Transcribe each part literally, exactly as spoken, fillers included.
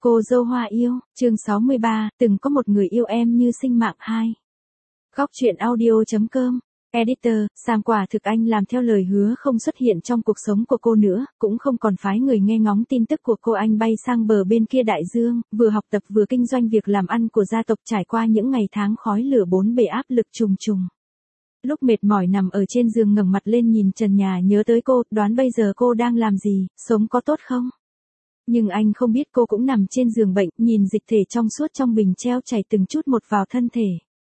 Cô dâu hoa yêu, chương sáu mươi ba, từng có một người yêu em như sinh mạng hai. Góc truyện audio.com, Editor, Sam quả thực anh làm theo lời hứa không xuất hiện trong cuộc sống của cô nữa, cũng không còn phái người nghe ngóng tin tức của cô. Anh bay sang bờ bên kia đại dương, vừa học tập vừa kinh doanh việc làm ăn của gia tộc, trải qua những ngày tháng khói lửa bốn bề áp lực trùng trùng. Lúc mệt mỏi nằm ở trên giường ngẩng mặt lên nhìn trần nhà nhớ tới cô, đoán bây giờ cô đang làm gì, sống có tốt không? Nhưng anh không biết cô cũng nằm trên giường bệnh, nhìn dịch thể trong suốt trong bình treo chảy từng chút một vào thân thể.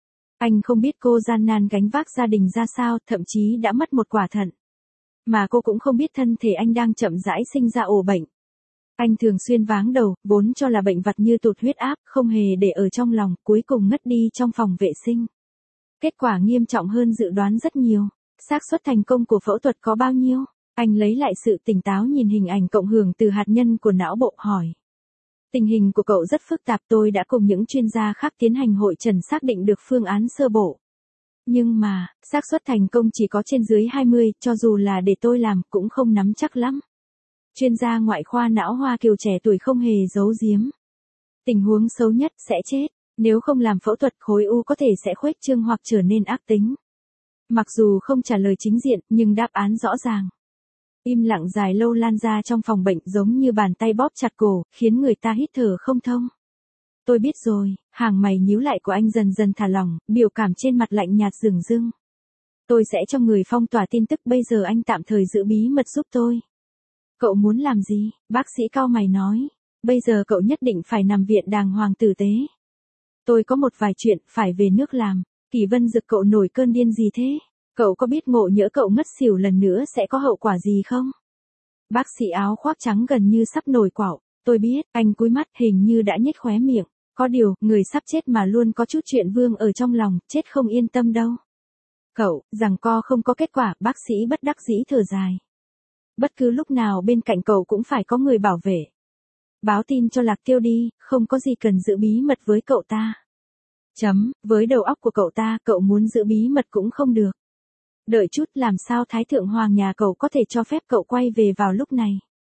Anh không biết cô gian nan gánh vác gia đình ra sao, thậm chí đã mất một quả thận. Mà cô cũng không biết thân thể anh đang chậm rãi sinh ra ổ bệnh. Anh thường xuyên váng đầu, vốn cho là bệnh vặt như tụt huyết áp, không hề để ở trong lòng, cuối cùng ngất đi trong phòng vệ sinh. Kết quả nghiêm trọng hơn dự đoán rất nhiều. Xác suất thành công của phẫu thuật có bao nhiêu? Anh lấy lại sự tỉnh táo nhìn hình ảnh cộng hưởng từ hạt nhân của não bộ, hỏi. Tình hình của cậu rất phức tạp, tôi đã cùng những chuyên gia khác tiến hành hội trần xác định được phương án sơ bộ. Nhưng mà, xác suất thành công chỉ có trên dưới hai mươi, cho dù là để tôi làm cũng không nắm chắc lắm. Chuyên gia ngoại khoa não Hoa Kiều trẻ tuổi không hề giấu giếm. Tình huống xấu nhất sẽ chết, nếu không làm phẫu thuật khối u có thể sẽ khuếch trương hoặc trở nên ác tính. Mặc dù không trả lời chính diện, nhưng đáp án rõ ràng. Im lặng dài lâu lan ra trong phòng bệnh giống như bàn tay bóp chặt cổ, khiến người ta hít thở không thông. Tôi biết rồi, hàng mày nhíu lại của anh dần dần thả lỏng, biểu cảm trên mặt lạnh nhạt dửng dưng. Tôi sẽ cho người phong tỏa tin tức, bây giờ anh tạm thời giữ bí mật giúp tôi. Cậu muốn làm gì? Bác sĩ cau mày nói. Bây giờ cậu nhất định phải nằm viện đàng hoàng tử tế. Tôi có một vài chuyện phải về nước làm. Kỳ Vân Dực, cậu nổi cơn điên gì thế? Cậu có biết ngộ nhỡ cậu ngất xỉu lần nữa sẽ có hậu quả gì không? Bác sĩ áo khoác trắng gần như sắp nổi quạo. Tôi biết, anh cúi mắt hình như đã nhếch khóe miệng. Có điều, người sắp chết mà luôn có chút chuyện vương ở trong lòng, chết không yên tâm đâu. Cậu, giằng co không có kết quả, bác sĩ bất đắc dĩ thở dài. Bất cứ lúc nào bên cạnh cậu cũng phải có người bảo vệ. Báo tin cho Lạc Tiêu đi, không có gì cần giữ bí mật với cậu ta. Chấm, với đầu óc của cậu ta, cậu muốn giữ bí mật cũng không được. Đợi chút, làm sao Thái Thượng Hoàng nhà cậu có thể cho phép cậu quay về vào lúc này?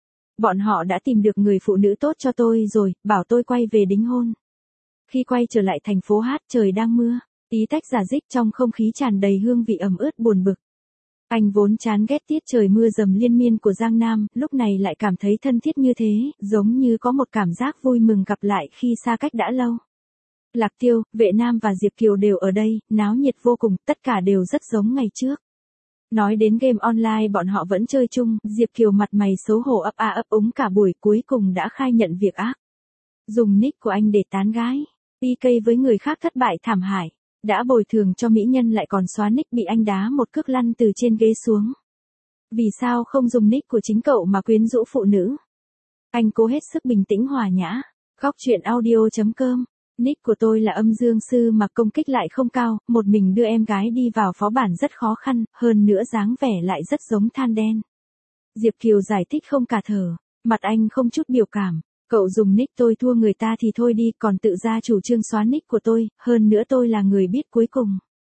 Bọn họ đã tìm được người phụ nữ tốt cho tôi rồi, bảo tôi quay về đính hôn. Khi quay trở lại thành phố hát, trời đang mưa, tí tách rả rích trong không khí tràn đầy hương vị ẩm ướt buồn bực. Anh vốn chán ghét tiết trời mưa dầm liên miên của Giang Nam, lúc này lại cảm thấy thân thiết như thế, giống như có một cảm giác vui mừng gặp lại khi xa cách đã lâu. Lạc Tiêu, Vệ Nam và Diệp Kiều đều ở đây, náo nhiệt vô cùng, tất cả đều rất giống ngày trước. Nói đến game online bọn họ vẫn chơi chung, Diệp Kiều mặt mày xấu hổ ấp a ấp úng cả buổi, cuối cùng đã khai nhận việc ác. Dùng nick của anh để tán gái, pê ca với người khác thất bại thảm hại, đã bồi thường cho mỹ nhân lại còn xóa nick bị anh đá một cước lăn từ trên ghế xuống. Vì sao không dùng nick của chính cậu mà quyến rũ phụ nữ? Anh cố hết sức bình tĩnh hòa nhã. Góc truyện audio.com, nick của tôi là Âm Dương Sư mà công kích lại không cao, một mình đưa em gái đi vào phó bản rất khó khăn, hơn nữa dáng vẻ lại rất giống than đen. Diệp Kiều giải thích không cả thở, mặt anh không chút biểu cảm. Cậu dùng nick tôi thua người ta thì thôi đi, còn tự ra chủ trương xóa nick của tôi, hơn nữa tôi là người biết cuối cùng.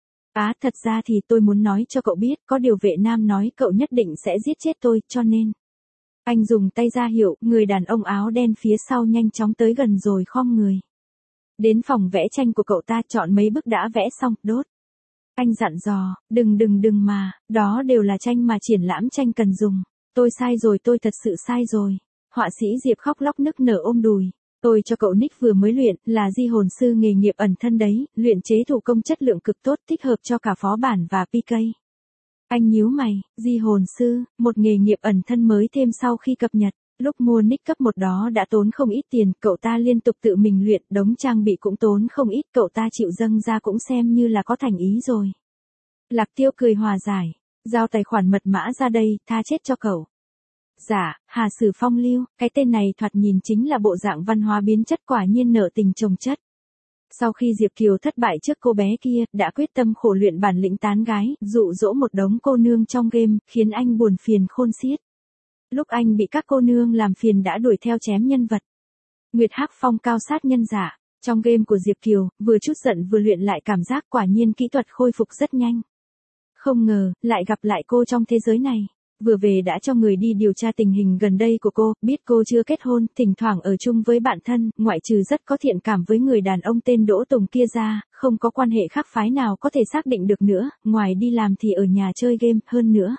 Á, thật ra thì tôi muốn nói cho cậu biết, có điều Vệ Nam nói cậu nhất định sẽ giết chết tôi, cho nên. Anh dùng tay ra hiệu, người đàn ông áo đen phía sau nhanh chóng tới gần rồi khom người. Đến phòng vẽ tranh của cậu ta, chọn mấy bức đã vẽ xong, đốt. Anh dặn dò, đừng đừng đừng mà, đó đều là tranh mà triển lãm tranh cần dùng. Tôi sai rồi, tôi thật sự sai rồi. Họa sĩ Diệp khóc lóc nức nở ôm đùi. Tôi cho cậu nick vừa mới luyện, là di hồn sư nghề nghiệp ẩn thân đấy, luyện chế thủ công chất lượng cực tốt, thích hợp cho cả phó bản và pê ca. Anh nhíu mày, di hồn sư, một nghề nghiệp ẩn thân mới thêm sau khi cập nhật. Lúc mua nick cấp một đó đã tốn không ít tiền, cậu ta liên tục tự mình luyện, đống trang bị cũng tốn không ít, cậu ta chịu dâng ra cũng xem như là có thành ý rồi. Lạc Tiêu cười hòa giải, giao tài khoản mật mã ra đây, tha chết cho cậu. Dạ, Hà Sử Phong Lưu, cái tên này thoạt nhìn chính là bộ dạng văn hóa biến chất, quả nhiên nợ tình chồng chất. Sau khi Diệp Kiều thất bại trước cô bé kia, đã quyết tâm khổ luyện bản lĩnh tán gái, dụ dỗ một đống cô nương trong game, khiến anh buồn phiền khôn xiết. Lúc anh bị các cô nương làm phiền đã đuổi theo chém nhân vật. Nguyệt Hắc Phong cao sát nhân giả, trong game của Diệp Kiều, vừa chút giận vừa luyện lại cảm giác, quả nhiên kỹ thuật khôi phục rất nhanh. Không ngờ, lại gặp lại cô trong thế giới này. Vừa về đã cho người đi điều tra tình hình gần đây của cô, biết cô chưa kết hôn, thỉnh thoảng ở chung với bạn thân, ngoại trừ rất có thiện cảm với người đàn ông tên Đỗ Tùng kia ra, không có quan hệ khác phái nào có thể xác định được nữa, ngoài đi làm thì ở nhà chơi game, hơn nữa.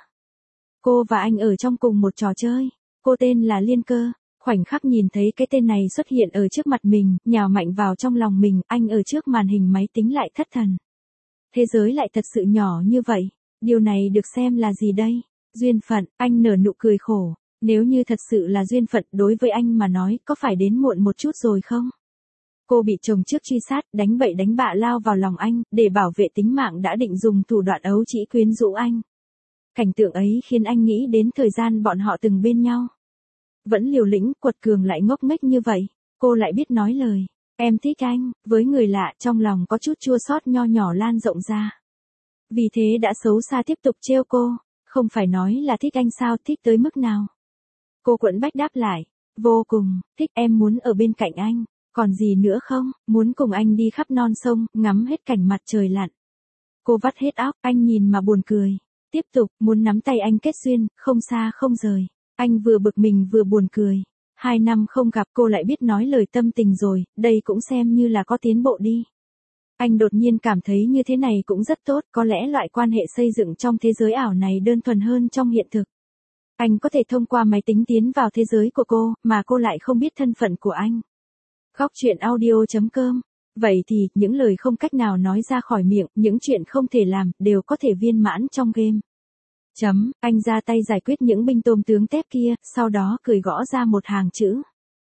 Cô và anh ở trong cùng một trò chơi, cô tên là Liên Cơ. Khoảnh khắc nhìn thấy cái tên này xuất hiện ở trước mặt mình, nhào mạnh vào trong lòng mình, anh ở trước màn hình máy tính lại thất thần. Thế giới lại thật sự nhỏ như vậy, điều này được xem là gì đây? Duyên phận, anh nở nụ cười khổ, nếu như thật sự là duyên phận đối với anh mà nói có phải đến muộn một chút rồi không? Cô bị chồng trước truy sát, đánh bậy đánh bạ lao vào lòng anh, để bảo vệ tính mạng đã định dùng thủ đoạn ấu trĩ quyến rũ anh. Cảnh tượng ấy khiến anh nghĩ đến thời gian bọn họ từng bên nhau. Vẫn liều lĩnh, quật cường lại ngốc nghếch như vậy, cô lại biết nói lời, em thích anh, với người lạ trong lòng có chút chua xót nho nhỏ lan rộng ra. Vì thế đã xấu xa tiếp tục trêu cô, không phải nói là thích anh sao, thích tới mức nào. Cô quẫn bách đáp lại, vô cùng, thích, em muốn ở bên cạnh anh, còn gì nữa không, muốn cùng anh đi khắp non sông, ngắm hết cảnh mặt trời lặn. Cô vắt hết óc, anh nhìn mà buồn cười, tiếp tục, muốn nắm tay anh kết duyên, không xa không rời. Anh vừa bực mình vừa buồn cười. Hai năm không gặp cô lại biết nói lời tâm tình rồi, đây cũng xem như là có tiến bộ đi. Anh đột nhiên cảm thấy như thế này cũng rất tốt, có lẽ loại quan hệ xây dựng trong thế giới ảo này đơn thuần hơn trong hiện thực. Anh có thể thông qua máy tính tiến vào thế giới của cô, mà cô lại không biết thân phận của anh. Góc truyện audio chấm com. Vậy thì, những lời không cách nào nói ra khỏi miệng, những chuyện không thể làm, đều có thể viên mãn trong game. Chấm, anh ra tay giải quyết những binh tôm tướng tép kia, sau đó cười gõ ra một hàng chữ.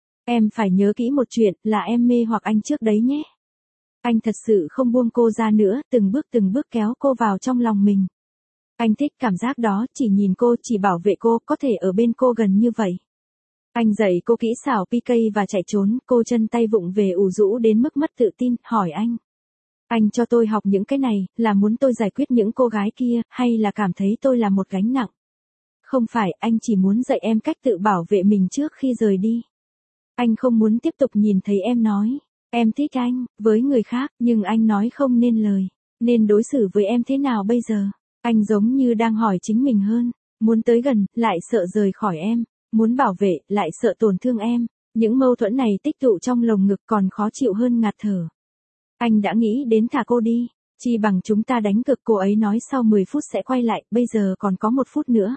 Em phải nhớ kỹ một chuyện, là em mê hoặc anh trước đấy nhé. Anh thật sự không buông cô ra nữa, từng bước từng bước kéo cô vào trong lòng mình. Anh thích cảm giác đó, chỉ nhìn cô, chỉ bảo vệ cô, có thể ở bên cô gần như vậy. Anh dạy cô kỹ xảo pê ca và chạy trốn, cô chân tay vụng về ủ rũ đến mức mất tự tin, hỏi anh. Anh cho tôi học những cái này, là muốn tôi giải quyết những cô gái kia, hay là cảm thấy tôi là một gánh nặng? Không phải, anh chỉ muốn dạy em cách tự bảo vệ mình trước khi rời đi. Anh không muốn tiếp tục nhìn thấy em nói, em thích anh, với người khác, nhưng anh nói không nên lời. Nên đối xử với em thế nào bây giờ? Anh giống như đang hỏi chính mình hơn. Muốn tới gần, lại sợ rời khỏi em. Muốn bảo vệ, lại sợ tổn thương em. Những mâu thuẫn này tích tụ trong lồng ngực còn khó chịu hơn ngạt thở. Anh đã nghĩ đến thả cô đi, chi bằng chúng ta đánh cược, cô ấy nói sau mười phút sẽ quay lại, bây giờ còn có một phút nữa.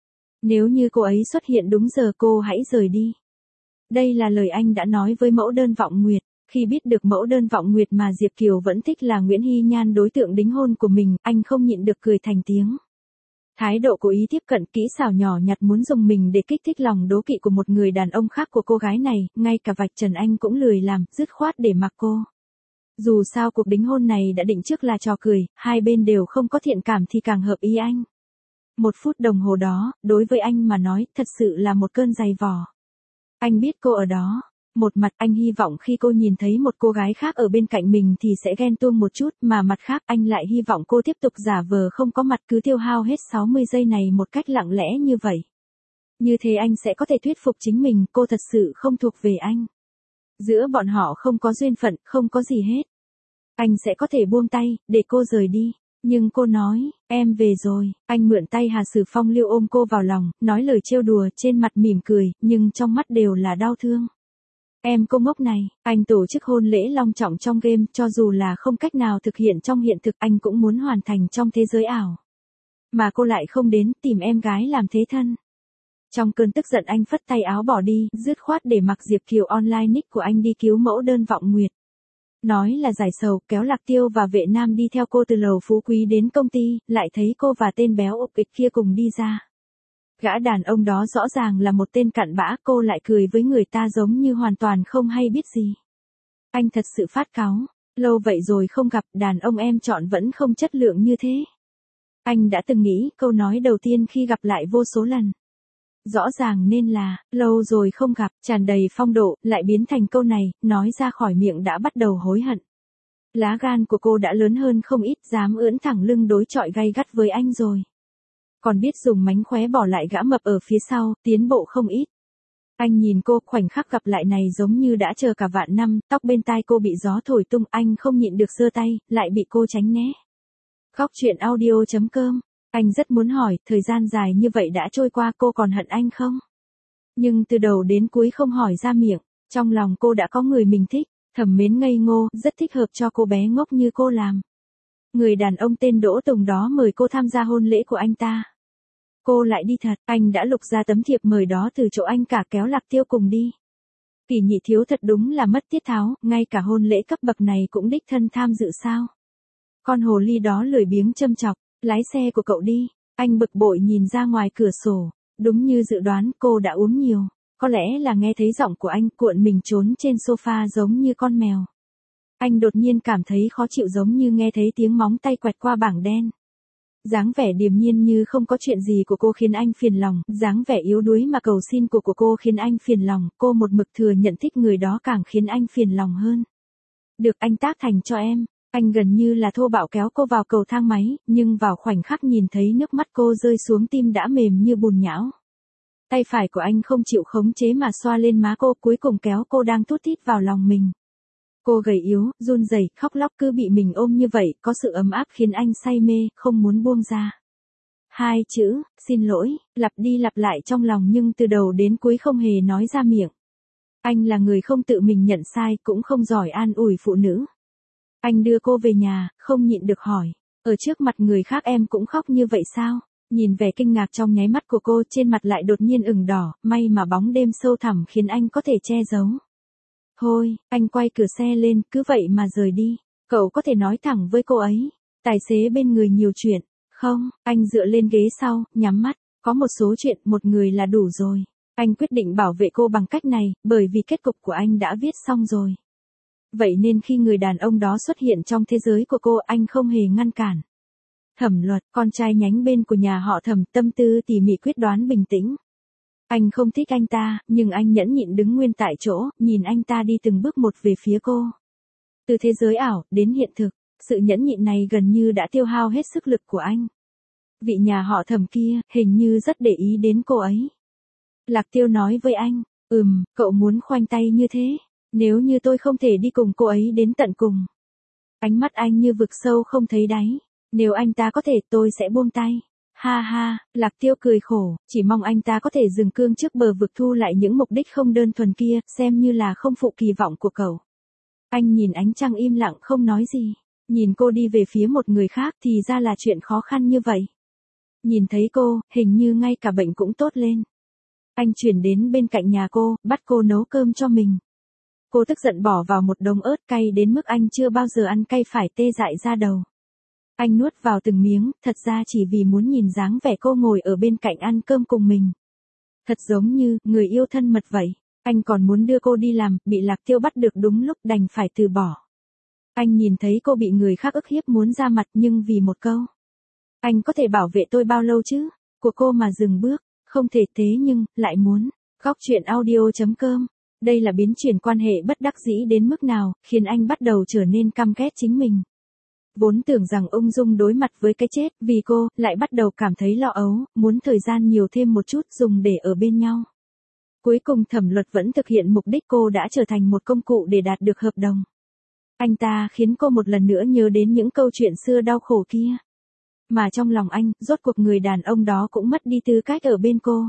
Nếu như cô ấy xuất hiện đúng giờ cô hãy rời đi. Đây là lời anh đã nói với mẫu đơn Vọng Nguyệt, khi biết được mẫu đơn Vọng Nguyệt mà Diệp Kiều vẫn thích là Nguyễn Hy Nhan đối tượng đính hôn của mình, anh không nhịn được cười thành tiếng. Thái độ cố ý tiếp cận kỹ xảo nhỏ nhặt muốn dùng mình để kích thích lòng đố kỵ của một người đàn ông khác của cô gái này, ngay cả vạch trần anh cũng lười làm, dứt khoát để mặc cô. Dù sao cuộc đính hôn này đã định trước là trò cười, hai bên đều không có thiện cảm thì càng hợp ý anh. Một phút đồng hồ đó, đối với anh mà nói, thật sự là một cơn dày vò. Anh biết cô ở đó. Một mặt anh hy vọng khi cô nhìn thấy một cô gái khác ở bên cạnh mình thì sẽ ghen tuông một chút, mà mặt khác anh lại hy vọng cô tiếp tục giả vờ không có mặt, cứ tiêu hao hết sáu mươi giây này một cách lặng lẽ như vậy. Như thế anh sẽ có thể thuyết phục chính mình cô thật sự không thuộc về anh. Giữa bọn họ không có duyên phận, không có gì hết. Anh sẽ có thể buông tay, để cô rời đi. Nhưng cô nói, em về rồi. Anh mượn tay Hà Sử Phong liêu ôm cô vào lòng, nói lời trêu đùa, trên mặt mỉm cười, nhưng trong mắt đều là đau thương. Em cô ngốc này, anh tổ chức hôn lễ long trọng trong game, cho dù là không cách nào thực hiện trong hiện thực anh cũng muốn hoàn thành trong thế giới ảo. Mà cô lại không đến, tìm em gái làm thế thân. Trong cơn tức giận anh phất tay áo bỏ đi, dứt khoát để mặc Diệp Kiều online nick của anh đi cứu mẫu đơn Vọng Nguyệt. Nói là giải sầu, kéo Lạc Tiêu và Vệ Nam đi theo cô từ lầu Phú Quý đến công ty, lại thấy cô và tên béo ục ịch kia cùng đi ra. Gã đàn ông đó rõ ràng là một tên cặn bã, cô lại cười với người ta giống như hoàn toàn không hay biết gì. Anh thật sự phát cáu, lâu vậy rồi không gặp, đàn ông em chọn vẫn không chất lượng như thế. Anh đã từng nghĩ câu nói đầu tiên khi gặp lại vô số lần. Rõ ràng nên là, lâu rồi không gặp, tràn đầy phong độ, lại biến thành câu này, nói ra khỏi miệng đã bắt đầu hối hận. Lá gan của cô đã lớn hơn không ít, dám ưỡn thẳng lưng đối chọi gay gắt với anh rồi. Còn biết dùng mánh khóe bỏ lại gã mập ở phía sau, tiến bộ không ít. Anh nhìn cô, khoảnh khắc gặp lại này giống như đã chờ cả vạn năm, tóc bên tai cô bị gió thổi tung, anh không nhịn được giơ tay, lại bị cô tránh né. Góc truyện audio chấm com Anh rất muốn hỏi, thời gian dài như vậy đã trôi qua cô còn hận anh không? Nhưng từ đầu đến cuối không hỏi ra miệng, trong lòng cô đã có người mình thích, thầm mến ngây ngô, rất thích hợp cho cô bé ngốc như cô làm. Người đàn ông tên Đỗ Tùng đó mời cô tham gia hôn lễ của anh ta. Cô lại đi thật, anh đã lục ra tấm thiệp mời đó từ chỗ anh cả kéo Lạc Tiêu cùng đi. Kỳ nhị thiếu thật đúng là mất tiết tháo, ngay cả hôn lễ cấp bậc này cũng đích thân tham dự sao. Con hồ ly đó lười biếng châm chọc, lái xe của cậu đi. Anh bực bội nhìn ra ngoài cửa sổ, đúng như dự đoán cô đã uống nhiều. Có lẽ là nghe thấy giọng của anh cuộn mình trốn trên sofa giống như con mèo. Anh đột nhiên cảm thấy khó chịu giống như nghe thấy tiếng móng tay quẹt qua bảng đen. Dáng vẻ điềm nhiên như không có chuyện gì của cô khiến anh phiền lòng, dáng vẻ yếu đuối mà cầu xin của của cô khiến anh phiền lòng, cô một mực thừa nhận thích người đó càng khiến anh phiền lòng hơn. Được anh tác thành cho em, anh gần như là thô bạo kéo cô vào cầu thang máy, nhưng vào khoảnh khắc nhìn thấy nước mắt cô rơi xuống tim đã mềm như bùn nhão. Tay phải của anh không chịu khống chế mà xoa lên má cô cuối cùng kéo cô đang thút thít vào lòng mình. Cô gầy yếu, run rẩy, khóc lóc cứ bị mình ôm như vậy, có sự ấm áp khiến anh say mê, không muốn buông ra. Hai chữ, xin lỗi, lặp đi lặp lại trong lòng nhưng từ đầu đến cuối không hề nói ra miệng. Anh là người không tự mình nhận sai, cũng không giỏi an ủi phụ nữ. Anh đưa cô về nhà, không nhịn được hỏi, ở trước mặt người khác em cũng khóc như vậy sao? Nhìn vẻ kinh ngạc trong nháy mắt của cô trên mặt lại đột nhiên ửng đỏ, may mà bóng đêm sâu thẳm khiến anh có thể che giấu. Thôi, anh quay cửa xe lên, cứ vậy mà rời đi. Cậu có thể nói thẳng với cô ấy. Tài xế bên người nhiều chuyện. Không, anh dựa lên ghế sau, nhắm mắt. Có một số chuyện, một người là đủ rồi. Anh quyết định bảo vệ cô bằng cách này, bởi vì kết cục của anh đã viết xong rồi. Vậy nên khi người đàn ông đó xuất hiện trong thế giới của cô, anh không hề ngăn cản. Thẩm Luật, con trai nhánh bên của nhà họ Thẩm, tâm tư tỉ mỉ quyết đoán bình tĩnh. Anh không thích anh ta, nhưng anh nhẫn nhịn đứng nguyên tại chỗ, nhìn anh ta đi từng bước một về phía cô. Từ thế giới ảo, đến hiện thực, sự nhẫn nhịn này gần như đã tiêu hao hết sức lực của anh. Vị nhà họ Thẩm kia, hình như rất để ý đến cô ấy. Lạc Tiêu nói với anh, ừm, cậu muốn khoanh tay như thế, nếu như tôi không thể đi cùng cô ấy đến tận cùng. Ánh mắt anh như vực sâu không thấy đáy, nếu anh ta có thể tôi sẽ buông tay. Ha ha, Lạc Tiêu cười khổ, chỉ mong anh ta có thể dừng cương trước bờ vực thu lại những mục đích không đơn thuần kia, xem như là không phụ kỳ vọng của cậu. Anh nhìn ánh trăng im lặng không nói gì, nhìn cô đi về phía một người khác thì ra là chuyện khó khăn như vậy. Nhìn thấy cô, hình như ngay cả bệnh cũng tốt lên. Anh chuyển đến bên cạnh nhà cô, bắt cô nấu cơm cho mình. Cô tức giận bỏ vào một đống ớt cay đến mức anh chưa bao giờ ăn cay phải tê dại ra đầu. Anh nuốt vào từng miếng, thật ra chỉ vì muốn nhìn dáng vẻ cô ngồi ở bên cạnh ăn cơm cùng mình. Thật giống như, người yêu thân mật vậy. Anh còn muốn đưa cô đi làm, bị Lạc Tiêu bắt được đúng lúc đành phải từ bỏ. Anh nhìn thấy cô bị người khác ức hiếp muốn ra mặt nhưng vì một câu. Anh có thể bảo vệ tôi bao lâu chứ? Của cô mà dừng bước, không thể thế nhưng, lại muốn. Góc chuyện audio chấm com. Đây là biến chuyển quan hệ bất đắc dĩ đến mức nào, khiến anh bắt đầu trở nên căm ghét chính mình. Vốn tưởng rằng ung dung đối mặt với cái chết, vì cô, lại bắt đầu cảm thấy lo âu, muốn thời gian nhiều thêm một chút dùng để ở bên nhau. Cuối cùng Thẩm Luật vẫn thực hiện mục đích, cô đã trở thành một công cụ để đạt được hợp đồng. Anh ta khiến cô một lần nữa nhớ đến những câu chuyện xưa đau khổ kia. Mà trong lòng anh, rốt cuộc người đàn ông đó cũng mất đi tư cách ở bên cô.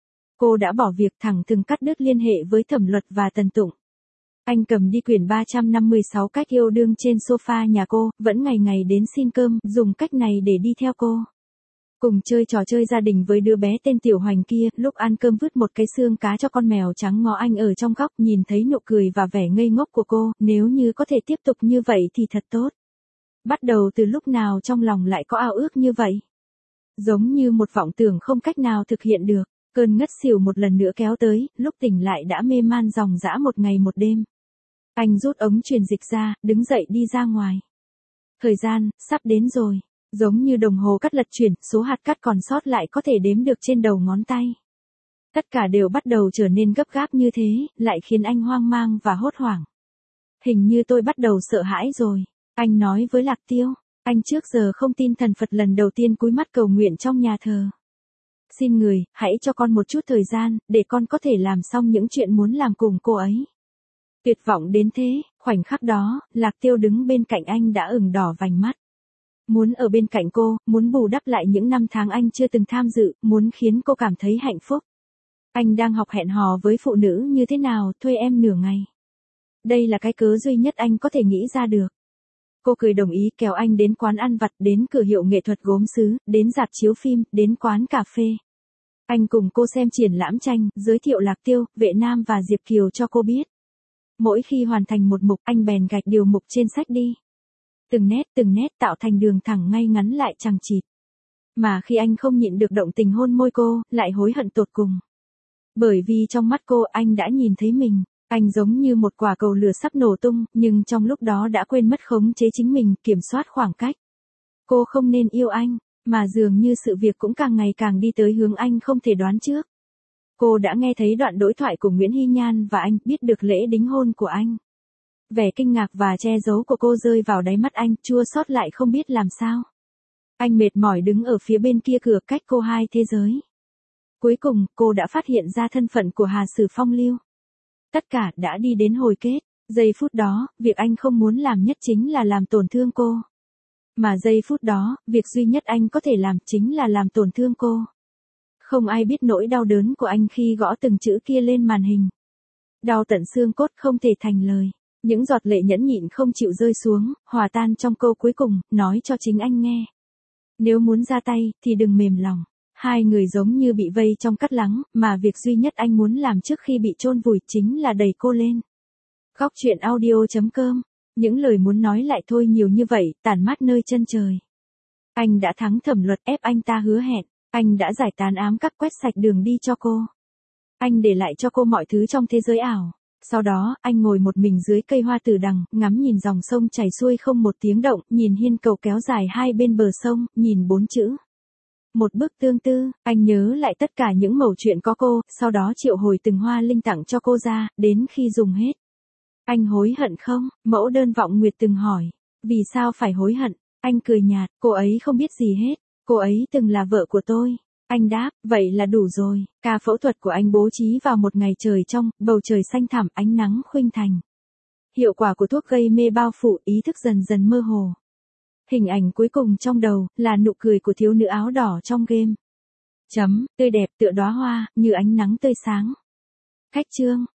Cô đã bỏ việc thẳng thừng cắt đứt liên hệ với Thẩm Luật và Tần Tụng. Anh cầm đi quyển ba trăm năm mươi sáu cách yêu đương trên sofa nhà cô, vẫn ngày ngày đến xin cơm, dùng cách này để đi theo cô. Cùng chơi trò chơi gia đình với đứa bé tên Tiểu Hoành kia, lúc ăn cơm vứt một cái xương cá cho con mèo trắng ngó anh ở trong góc, nhìn thấy nụ cười và vẻ ngây ngốc của cô, nếu như có thể tiếp tục như vậy thì thật tốt. Bắt đầu từ lúc nào trong lòng lại có ao ước như vậy? Giống như một vọng tưởng không cách nào thực hiện được, cơn ngất xỉu một lần nữa kéo tới, lúc tỉnh lại đã mê man ròng rã một ngày một đêm. Anh rút ống truyền dịch ra, đứng dậy đi ra ngoài. Thời gian, sắp đến rồi. Giống như đồng hồ cắt lật chuyển, số hạt cắt còn sót lại có thể đếm được trên đầu ngón tay. Tất cả đều bắt đầu trở nên gấp gáp như thế, lại khiến anh hoang mang và hốt hoảng. Hình như tôi bắt đầu sợ hãi rồi. Anh nói với Lạc Tiêu. Anh trước giờ không tin thần Phật, lần đầu tiên cúi mắt cầu nguyện trong nhà thờ. Xin người, hãy cho con một chút thời gian, để con có thể làm xong những chuyện muốn làm cùng cô ấy. Tuyệt vọng đến thế, khoảnh khắc đó, Lạc Tiêu đứng bên cạnh anh đã ửng đỏ vành mắt. Muốn ở bên cạnh cô, muốn bù đắp lại những năm tháng anh chưa từng tham dự, muốn khiến cô cảm thấy hạnh phúc. Anh đang học hẹn hò với phụ nữ như thế nào, thuê em nửa ngày. Đây là cái cớ duy nhất anh có thể nghĩ ra được. Cô cười đồng ý kéo anh đến quán ăn vặt, đến cửa hiệu nghệ thuật gốm sứ, đến rạp chiếu phim, đến quán cà phê. Anh cùng cô xem triển lãm tranh, giới thiệu Lạc Tiêu, Vệ Nam và Diệp Kiều cho cô biết. Mỗi khi hoàn thành một mục, anh bèn gạch điều mục trên sách đi. Từng nét từng nét tạo thành đường thẳng ngay ngắn lại chằng chịt. Mà khi anh không nhịn được động tình hôn môi cô, lại hối hận tột cùng. Bởi vì trong mắt cô anh đã nhìn thấy mình. Anh giống như một quả cầu lửa sắp nổ tung, nhưng trong lúc đó đã quên mất khống chế chính mình, kiểm soát khoảng cách. Cô không nên yêu anh, mà dường như sự việc cũng càng ngày càng đi tới hướng anh không thể đoán trước. Cô đã nghe thấy đoạn đối thoại của Nguyễn Hy Nhan và anh, biết được lễ đính hôn của anh. Vẻ kinh ngạc và che giấu của cô rơi vào đáy mắt anh, chua xót lại không biết làm sao. Anh mệt mỏi đứng ở phía bên kia cửa cách cô hai thế giới. Cuối cùng, cô đã phát hiện ra thân phận của Hà Sử Phong Lưu. Tất cả đã đi đến hồi kết. Giây phút đó, việc anh không muốn làm nhất chính là làm tổn thương cô. Mà giây phút đó, việc duy nhất anh có thể làm chính là làm tổn thương cô. Không ai biết nỗi đau đớn của anh khi gõ từng chữ kia lên màn hình. Đau tận xương cốt không thể thành lời. Những giọt lệ nhẫn nhịn không chịu rơi xuống, hòa tan trong câu cuối cùng, nói cho chính anh nghe. Nếu muốn ra tay, thì đừng mềm lòng. Hai người giống như bị vây trong cắt lắng, mà việc duy nhất anh muốn làm trước khi bị chôn vùi chính là đẩy cô lên. Góc truyện audio chấm com. Những lời muốn nói lại thôi nhiều như vậy, tản mát nơi chân trời. Anh đã thắng thẩm luật, ép anh ta hứa hẹn. Anh đã giải tán ám cắp, quét sạch đường đi cho cô. Anh để lại cho cô mọi thứ trong thế giới ảo. Sau đó, anh ngồi một mình dưới cây hoa tử đằng, ngắm nhìn dòng sông chảy xuôi không một tiếng động, nhìn hiên cầu kéo dài hai bên bờ sông, nhìn bốn chữ. Một bức tương tư, anh nhớ lại tất cả những mẩu chuyện có cô, sau đó triệu hồi từng hoa linh tặng cho cô ra, đến khi dùng hết. Anh hối hận không? Mẫu đơn Vọng Nguyệt từng hỏi. Vì sao phải hối hận? Anh cười nhạt, cô ấy không biết gì hết. Cô ấy từng là vợ của tôi. Anh đáp, vậy là đủ rồi. Ca phẫu thuật của anh bố trí vào một ngày trời trong, bầu trời xanh thẳm, ánh nắng khuynh thành. Hiệu quả của thuốc gây mê bao phủ, ý thức dần dần mơ hồ. Hình ảnh cuối cùng trong đầu, là nụ cười của thiếu nữ áo đỏ trong game. Chấm, tươi đẹp tựa đóa hoa, như ánh nắng tươi sáng. Khách chương.